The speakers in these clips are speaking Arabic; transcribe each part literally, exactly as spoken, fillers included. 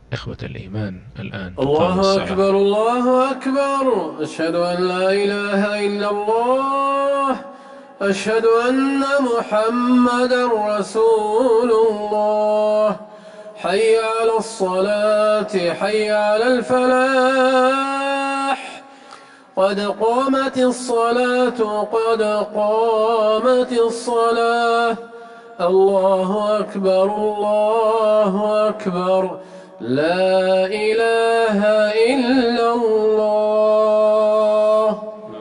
إخوة الإيمان، الآن تقام الله الصلاة. أكبر الله أكبر. أشهد أن لا إله إلا الله. أشهد أن محمدا رسول الله. حي على الصلاة، حي على الفلاح. قد قامت الصلاة، قد قامت الصلاة. الله أكبر الله أكبر. لا إله إلا الله.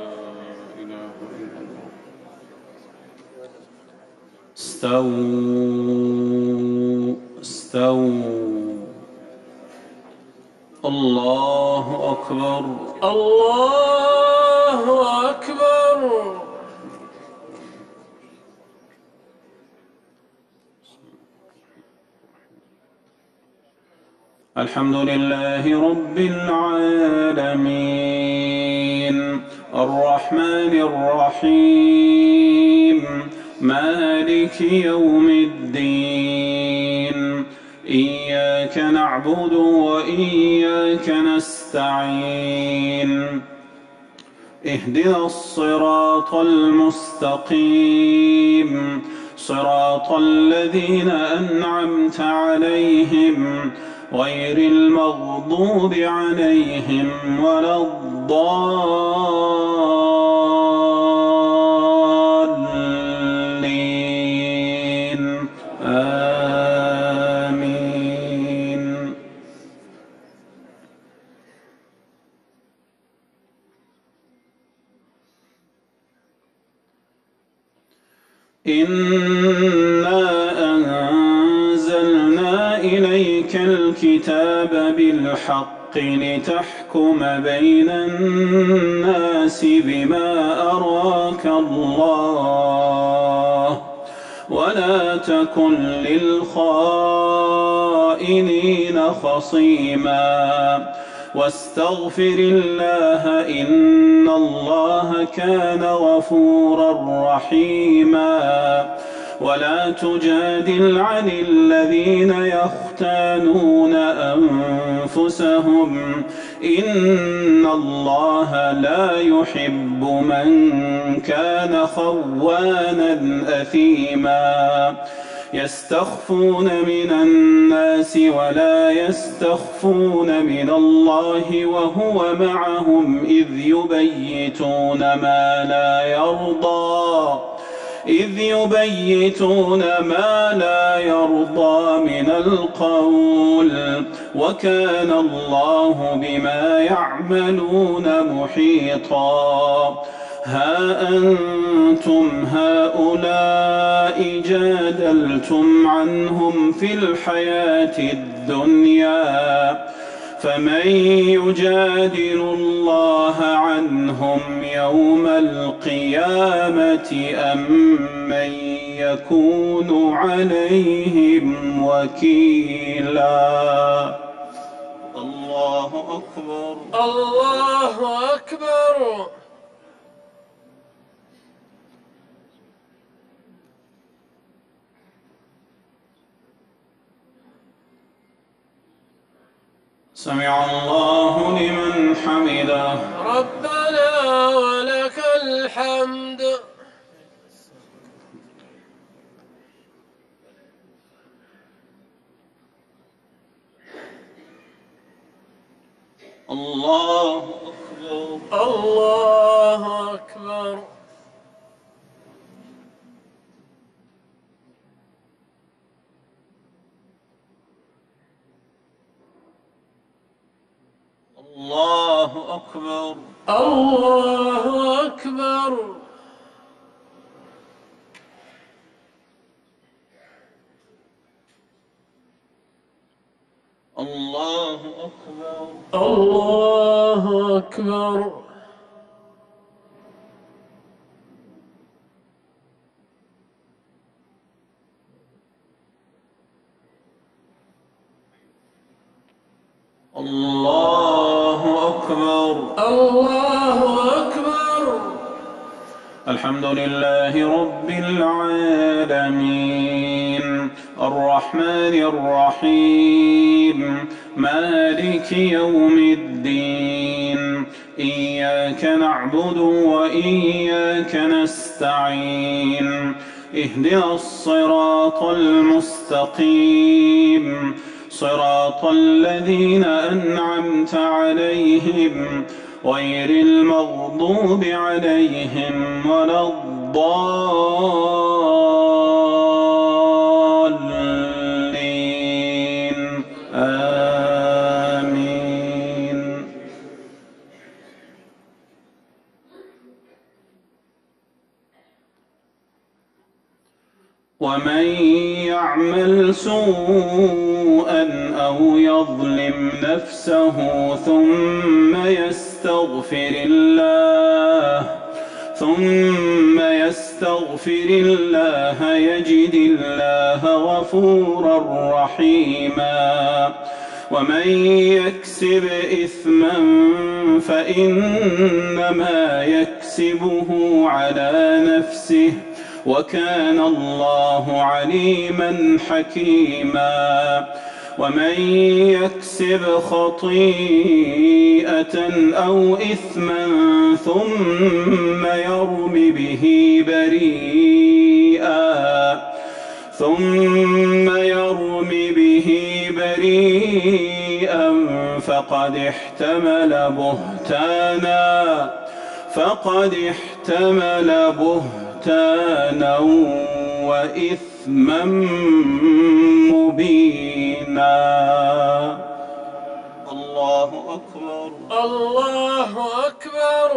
استووا استووا. الله أكبر الله أكبر. الحمد لله رب العالمين، الرحمن الرحيم، مالك يوم الدين. إياك نعبد وإياك نستعين. اهدنا الصراط المستقيم، صراط الذين أنعمت عليهم غير المغضوب عليهم ولا الضالين. آمين. إنا أنزلنا إليك الكتاب بالحق لتحكم بين الناس بما أراك الله، ولا تكن للخائنين خصيما، واستغفر الله إن الله كان غفورا رحيما. ولا تجادل عن الذين يختانون أنفسهم، إن الله لا يحب من كان خوانا أثيما. يستخفون من الناس ولا يستخفون من الله وهو معهم إذ يبيتون ما لا يرضى إذ يبيتون ما لا يرضى من القول، وكان الله بما يعملون محيطا. ها أنتم هؤلاء جادلتم عنهم في الحياة الدنيا، فمن يجادل الله عنهم يوم القيامة أم من يكون عليهم وكيلا. الله أكبر الله أكبر. سمع الله لمن حمده. ربنا ولك الحمد. الله أكبر الله أكبر. الله أكبر الله أكبر. الله أكبر الله أكبر. الله أكبر الله أكبر. الحمد لله رب العالمين، الرحمن الرحيم، مالك يوم الدين إياك نعبد وإياك نستعين اهدنا الصراط المستقيم صراط الذين أنعمت عليهم غير المغضوب عليهم ولا الضالين آمين. ومن يعمل سوءا أو يظلم نفسه ثم يستغفر الله ثم يستغفر الله يجد الله غفورا رحيما. ومن يكسب إثما فإنما يكسبه على نفسه وكان الله عليما حكيما. ومن يكسب خطيئة أو إثما ثم يرم به بريئا ثم يرم به بريئا فقد احتمل بهتانا فقد احتمل بهتانا وإثما مبينا. الله أكبر الله أكبر.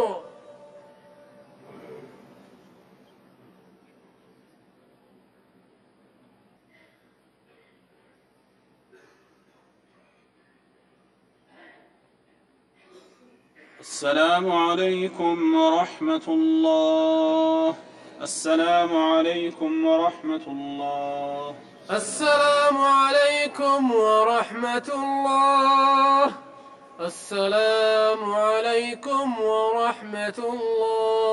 السلام عليكم ورحمة الله. السلام عليكم ورحمة الله. السلام عليكم ورحمة الله. السلام عليكم ورحمة الله.